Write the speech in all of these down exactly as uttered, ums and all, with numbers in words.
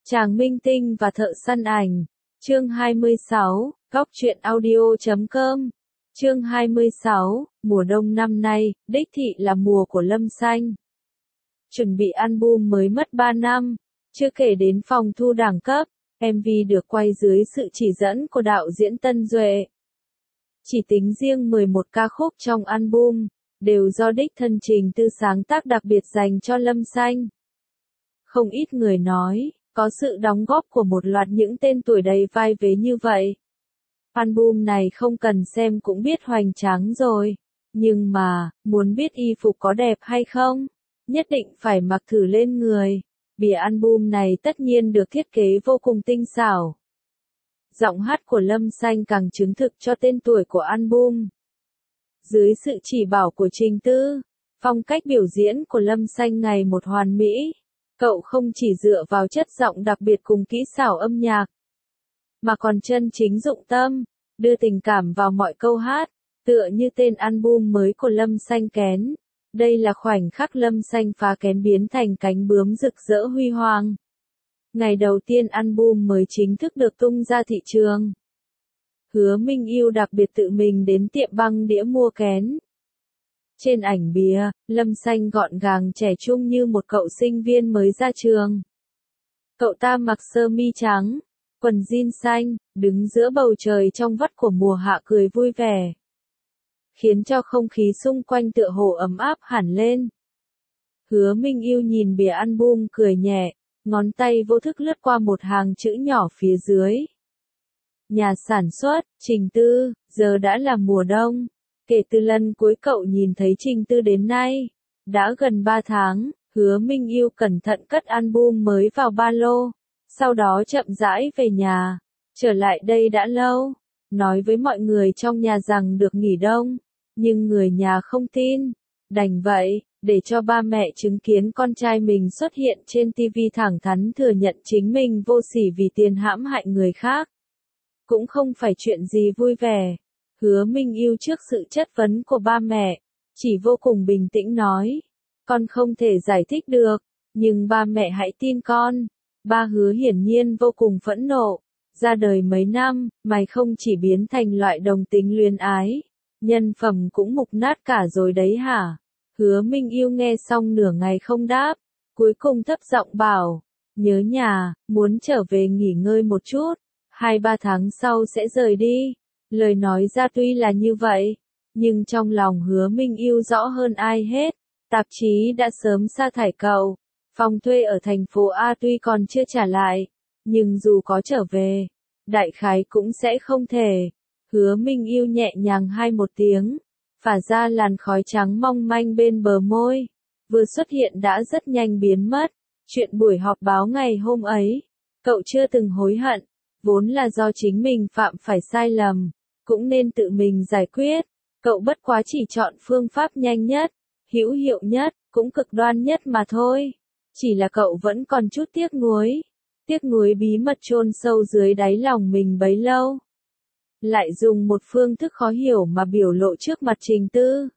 Tràng Minh Tinh và Thợ Săn Ảnh. Chương hai mươi sáu, góc truyện audio chấm com. Chương hai mươi sáu, mùa đông năm nay, đích thị là mùa của Lâm Xanh. Chuẩn bị album mới mất ba năm, chưa kể đến phòng thu đẳng cấp, em vê được quay dưới sự chỉ dẫn của đạo diễn Tân Duệ. Chỉ tính riêng mười một ca khúc trong album, đều do đích thân Trình Tư sáng tác đặc biệt dành cho Lâm Xanh. Không ít người nói, có sự đóng góp của một loạt những tên tuổi đầy vai vế như vậy. Album này không cần xem cũng biết hoành tráng rồi. Nhưng mà, muốn biết y phục có đẹp hay không? Nhất định phải mặc thử lên người. Bìa album này tất nhiên được thiết kế vô cùng tinh xảo. Giọng hát của Lâm Xanh càng chứng thực cho tên tuổi của album. Dưới sự chỉ bảo của Trình Tư, phong cách biểu diễn của Lâm Xanh ngày một hoàn mỹ. Cậu không chỉ dựa vào chất giọng đặc biệt cùng kỹ xảo âm nhạc, mà còn chân chính dụng tâm, đưa tình cảm vào mọi câu hát, tựa như tên album mới của Lâm Xanh Kén. Đây là khoảnh khắc Lâm Xanh phá kén biến thành cánh bướm rực rỡ huy hoàng. Ngày đầu tiên album mới chính thức được tung ra thị trường. Hứa Minh Yêu đặc biệt tự mình đến tiệm băng đĩa mua kén. Trên ảnh bìa, Lâm Xanh gọn gàng trẻ trung như một cậu sinh viên mới ra trường. Cậu ta mặc sơ mi trắng, quần jean xanh, đứng giữa bầu trời trong vắt của mùa hạ cười vui vẻ, khiến cho không khí xung quanh tựa hồ ấm áp hẳn lên. Hứa Minh Yêu nhìn bìa album cười nhẹ, ngón tay vô thức lướt qua một hàng chữ nhỏ phía dưới. Nhà sản xuất, Trình Tư, giờ đã là mùa đông. Kể từ lần cuối cậu nhìn thấy Trình Tư đến nay, đã gần ba tháng, Hứa Minh Yêu cẩn thận cất album mới vào ba lô, sau đó chậm rãi về nhà, trở lại đây đã lâu, nói với mọi người trong nhà rằng được nghỉ đông, nhưng người nhà không tin, đành vậy, để cho ba mẹ chứng kiến con trai mình xuất hiện trên ti vi thẳng thắn thừa nhận chính mình vô sỉ vì tiền hãm hại người khác. Cũng không phải chuyện gì vui vẻ. Hứa Minh Yêu trước sự chất vấn của ba mẹ, chỉ vô cùng bình tĩnh nói, con không thể giải thích được, nhưng ba mẹ hãy tin con. Ba Hứa hiển nhiên vô cùng phẫn nộ, ra đời mấy năm, mày không chỉ biến thành loại đồng tính luyến ái, nhân phẩm cũng mục nát cả rồi đấy hả? Hứa Minh Yêu nghe xong nửa ngày không đáp, cuối cùng thấp giọng bảo, nhớ nhà, muốn trở về nghỉ ngơi một chút, hai ba tháng sau sẽ rời đi. Lời nói ra tuy là như vậy, nhưng trong lòng Hứa Minh Yêu rõ hơn ai hết, tạp chí đã sớm sa thải cậu, phòng thuê ở thành phố A tuy còn chưa trả lại, nhưng dù có trở về, đại khái cũng sẽ không thể. Hứa Minh Yêu nhẹ nhàng hai một tiếng, phả ra làn khói trắng mong manh bên bờ môi, vừa xuất hiện đã rất nhanh biến mất. Chuyện buổi họp báo ngày hôm ấy, cậu chưa từng hối hận, vốn là do chính mình phạm phải sai lầm, cũng nên tự mình giải quyết. Cậu bất quá chỉ chọn phương pháp nhanh nhất, hữu hiệu nhất, cũng cực đoan nhất mà thôi. Chỉ là cậu vẫn còn chút tiếc nuối, tiếc nuối bí mật chôn sâu dưới đáy lòng mình bấy lâu. Lại dùng một phương thức khó hiểu mà biểu lộ trước mặt Trình Tư.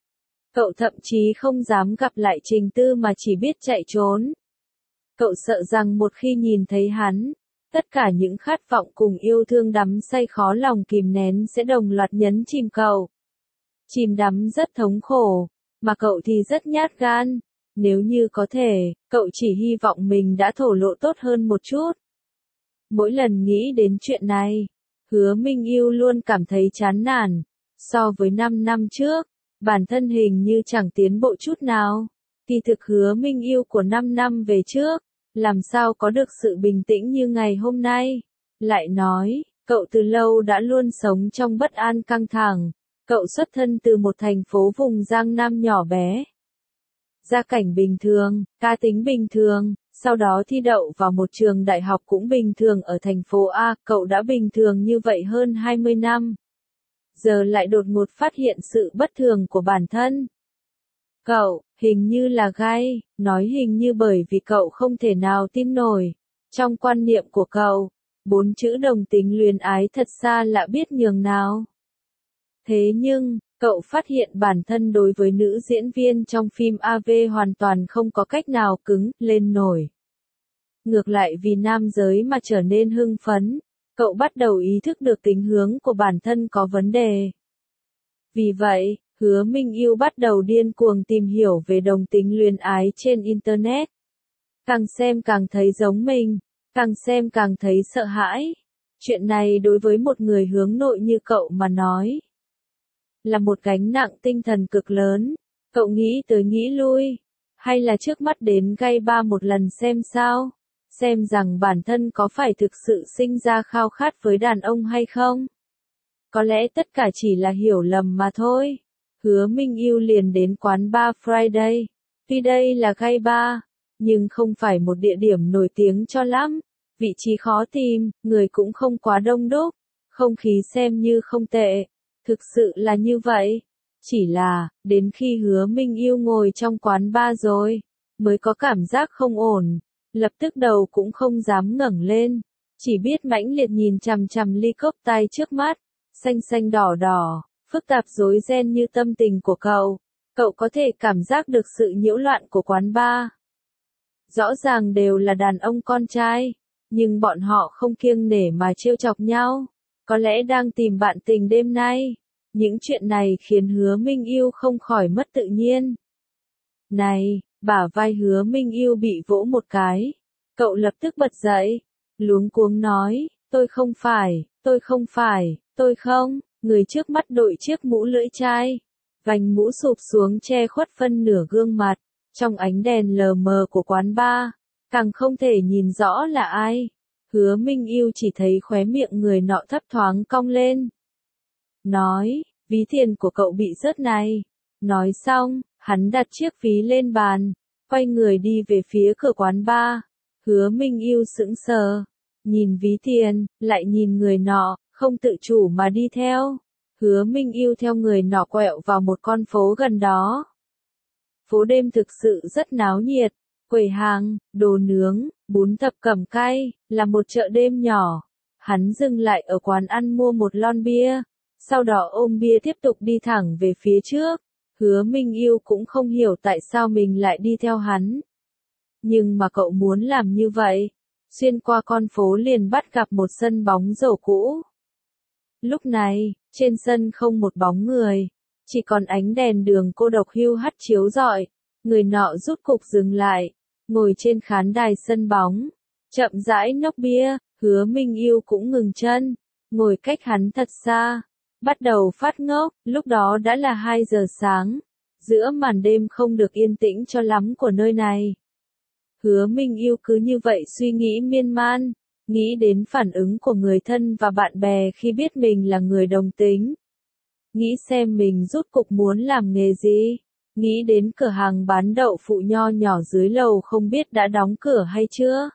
Cậu thậm chí không dám gặp lại Trình Tư mà chỉ biết chạy trốn. Cậu sợ rằng một khi nhìn thấy hắn, tất cả những khát vọng cùng yêu thương đắm say khó lòng kìm nén sẽ đồng loạt nhấn chìm cậu. Chìm đắm rất thống khổ, mà cậu thì rất nhát gan. Nếu như có thể, cậu chỉ hy vọng mình đã thổ lộ tốt hơn một chút. Mỗi lần nghĩ đến chuyện này, Hứa Minh Yêu luôn cảm thấy chán nản. So với năm năm trước, bản thân hình như chẳng tiến bộ chút nào. Kỳ thực Hứa Minh Yêu của năm năm về trước, làm sao có được sự bình tĩnh như ngày hôm nay. Lại nói, cậu từ lâu đã luôn sống trong bất an căng thẳng. Cậu xuất thân từ một thành phố vùng Giang Nam nhỏ bé. Gia cảnh bình thường, cá tính bình thường, sau đó thi đậu vào một trường đại học cũng bình thường ở thành phố A. Cậu đã bình thường như vậy hơn hai mươi năm. Giờ lại đột ngột phát hiện sự bất thường của bản thân. Cậu, hình như là gay, nói hình như bởi vì cậu không thể nào tin nổi. Trong quan niệm của cậu, bốn chữ đồng tính luyến ái thật xa lạ biết nhường nào. Thế nhưng, cậu phát hiện bản thân đối với nữ diễn viên trong phim a vê hoàn toàn không có cách nào cứng lên nổi. ngược lại vì nam giới mà trở nên hưng phấn, cậu bắt đầu ý thức được tính hướng của bản thân có vấn đề. Vì vậy, Hứa Minh Yêu bắt đầu điên cuồng tìm hiểu về đồng tính luyến ái trên Internet. Càng xem càng thấy giống mình, càng xem càng thấy sợ hãi. Chuyện này đối với một người hướng nội như cậu mà nói, là một gánh nặng tinh thần cực lớn. Cậu nghĩ tới nghĩ lui, hay là trước mắt đến gay ba một lần xem sao, xem rằng bản thân có phải thực sự sinh ra khao khát với đàn ông hay không. Có lẽ tất cả chỉ là hiểu lầm mà thôi. Hứa Minh Yêu liền đến quán bar Friday. Tuy đây là gay bar, nhưng không phải một địa điểm nổi tiếng cho lắm. Vị trí khó tìm, người cũng không quá đông đúc, không khí xem như không tệ. Thực sự là như vậy. Chỉ là, đến khi Hứa Minh Yêu ngồi trong quán bar rồi, mới có cảm giác không ổn. Lập tức đầu cũng không dám ngẩng lên, chỉ biết mãnh liệt nhìn chằm chằm ly cốc tai trước mắt, xanh xanh đỏ đỏ, phức tạp rối ren như tâm tình của cậu. Cậu có thể cảm giác được sự nhiễu loạn của quán bar. Rõ ràng đều là đàn ông con trai, nhưng bọn họ không kiêng nể mà trêu chọc nhau, có lẽ đang tìm bạn tình đêm nay. Những chuyện này khiến Hứa Minh Yêu không khỏi mất tự nhiên. Này, bả vai Hứa Minh Yêu bị vỗ một cái. Cậu lập tức bật dậy, luống cuống nói, tôi không phải, tôi không phải, tôi không. Người trước mắt đội chiếc mũ lưỡi chai, vành mũ sụp xuống che khuất phân nửa gương mặt. Trong ánh đèn lờ mờ của quán bar, càng không thể nhìn rõ là ai. Hứa Minh Yêu chỉ thấy khóe miệng người nọ thấp thoáng cong lên. Nói, ví tiền của cậu bị rớt này. Nói xong, hắn đặt chiếc ví lên bàn, quay người đi về phía cửa quán bar. Hứa Minh Yêu sững sờ, nhìn ví tiền, lại nhìn người nọ, không tự chủ mà đi theo. Hứa Minh Yêu theo người nọ quẹo vào một con phố gần đó. Phố đêm thực sự rất náo nhiệt, quầy hàng, đồ nướng, bún thập cẩm cay, là một chợ đêm nhỏ. Hắn dừng lại ở quán ăn mua một lon bia, sau đó ôm bia tiếp tục đi thẳng về phía trước. Hứa Minh Yêu cũng không hiểu tại sao mình lại đi theo hắn. Nhưng mà cậu muốn làm như vậy. Xuyên qua con phố liền bắt gặp một sân bóng rổ cũ. Lúc này, trên sân không một bóng người, chỉ còn ánh đèn đường cô độc hiu hắt chiếu rọi. Người nọ rút cục dừng lại, ngồi trên khán đài sân bóng, chậm rãi nốc bia. Hứa Minh Yêu cũng ngừng chân, ngồi cách hắn thật xa, bắt đầu phát ngốc. Lúc đó đã là hai giờ sáng, giữa màn đêm không được yên tĩnh cho lắm của nơi này. Hứa Minh Yêu cứ như vậy suy nghĩ miên man, nghĩ đến phản ứng của người thân và bạn bè khi biết mình là người đồng tính. Nghĩ xem mình rốt cục muốn làm nghề gì. Nghĩ đến cửa hàng bán đậu phụ nho nhỏ dưới lầu không biết đã đóng cửa hay chưa.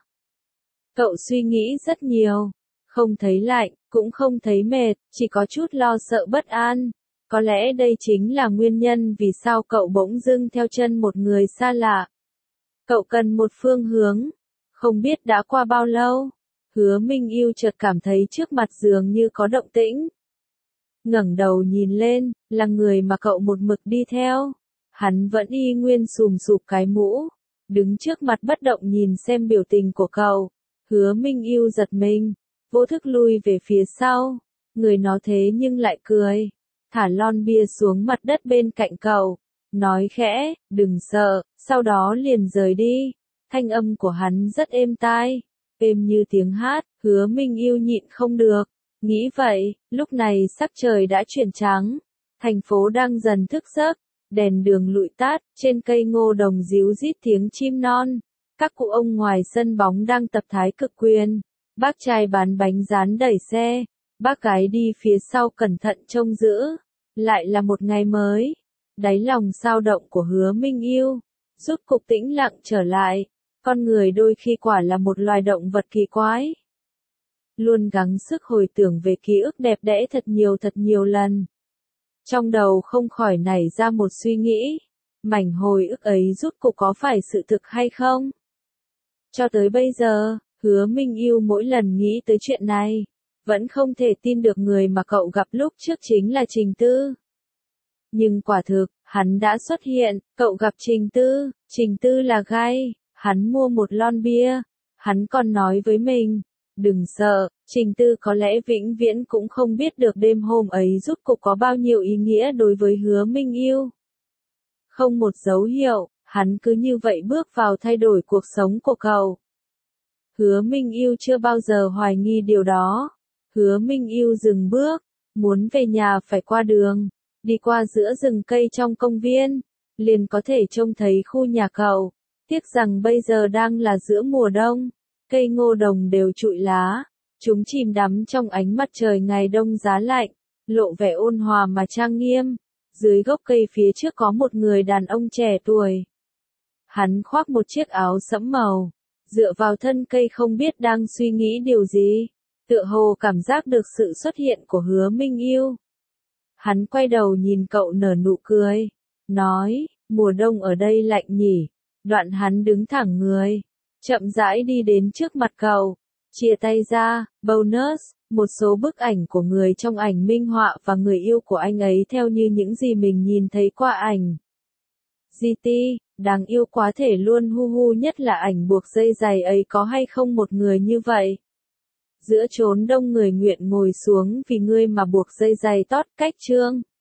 Cậu suy nghĩ rất nhiều, không thấy lạnh, cũng không thấy mệt, chỉ có chút lo sợ bất an. Có lẽ đây chính là nguyên nhân vì sao cậu bỗng dưng theo chân một người xa lạ. Cậu cần một phương hướng. Không biết đã qua bao lâu, Hứa Minh Yêu chợt cảm thấy trước mặt dường như có động tĩnh. Ngẩng đầu nhìn lên, là người mà cậu một mực đi theo. Hắn vẫn y nguyên xùm xụp cái mũ, đứng trước mặt bất động nhìn xem biểu tình của cậu. Hứa Minh Yêu giật mình, vô thức lui về phía sau. Người nó thế nhưng lại cười, thả lon bia xuống mặt đất bên cạnh cậu, nói khẽ, đừng sợ, sau đó liền rời đi. Thanh âm của hắn rất êm tai, êm như tiếng hát. Hứa Minh Yêu nhịn không được, nghĩ vậy. Lúc này sắc trời đã chuyển trắng, thành phố đang dần thức giấc, đèn đường lụi tắt, trên cây ngô đồng ríu rít tiếng chim non. Các cụ ông ngoài sân bóng đang tập thái cực quyền. Bác trai bán bánh rán đẩy xe, bác gái đi phía sau cẩn thận trông giữ. Lại là một ngày mới. Đáy lòng sao động của Hứa Minh Yêu rốt cục tĩnh lặng trở lại. Con người đôi khi quả là một loài động vật kỳ quái. Luôn gắng sức hồi tưởng về ký ức đẹp đẽ thật nhiều thật nhiều lần. Trong đầu không khỏi nảy ra một suy nghĩ. Mảnh hồi ức ấy rốt cục có phải sự thực hay không? Cho tới bây giờ, Hứa Minh Yêu mỗi lần nghĩ tới chuyện này, vẫn không thể tin được người mà cậu gặp lúc trước chính là Trình Tư. Nhưng quả thực, hắn đã xuất hiện. Cậu gặp Trình Tư, Trình Tư là gay, hắn mua một lon bia, Hắn còn nói với mình, đừng sợ, Trình Tư có lẽ vĩnh viễn cũng không biết được đêm hôm ấy rốt cuộc có bao nhiêu ý nghĩa đối với Hứa Minh Yêu. Không một dấu hiệu, hắn cứ như vậy bước vào thay đổi cuộc sống của cậu. Hứa Minh Yêu chưa bao giờ hoài nghi điều đó. Hứa Minh Yêu dừng bước, muốn về nhà phải qua đường, đi qua giữa rừng cây trong công viên, liền có thể trông thấy khu nhà cậu. Tiếc rằng bây giờ đang là giữa mùa đông, cây ngô đồng đều trụi lá, chúng chìm đắm trong ánh mặt trời ngày đông giá lạnh, lộ vẻ ôn hòa mà trang nghiêm. Dưới gốc cây phía trước có một người đàn ông trẻ tuổi. Hắn khoác một chiếc áo sẫm màu, dựa vào thân cây không biết đang suy nghĩ điều gì, tựa hồ cảm giác được sự xuất hiện của Hứa Minh Yêu. Hắn quay đầu nhìn cậu nở nụ cười, nói, mùa đông ở đây lạnh nhỉ. Đoạn hắn đứng thẳng người, chậm rãi đi đến trước mặt cậu, chia tay ra. Bonus, một số bức ảnh của người trong ảnh minh họa và người yêu của anh ấy theo như những gì mình nhìn thấy qua ảnh. giê tê, đáng yêu quá thể luôn, hu hu, nhất là ảnh buộc dây giày ấy, có hay không một người như vậy? Giữa chốn đông người nguyện ngồi xuống vì ngươi mà buộc dây giày tót cách chương.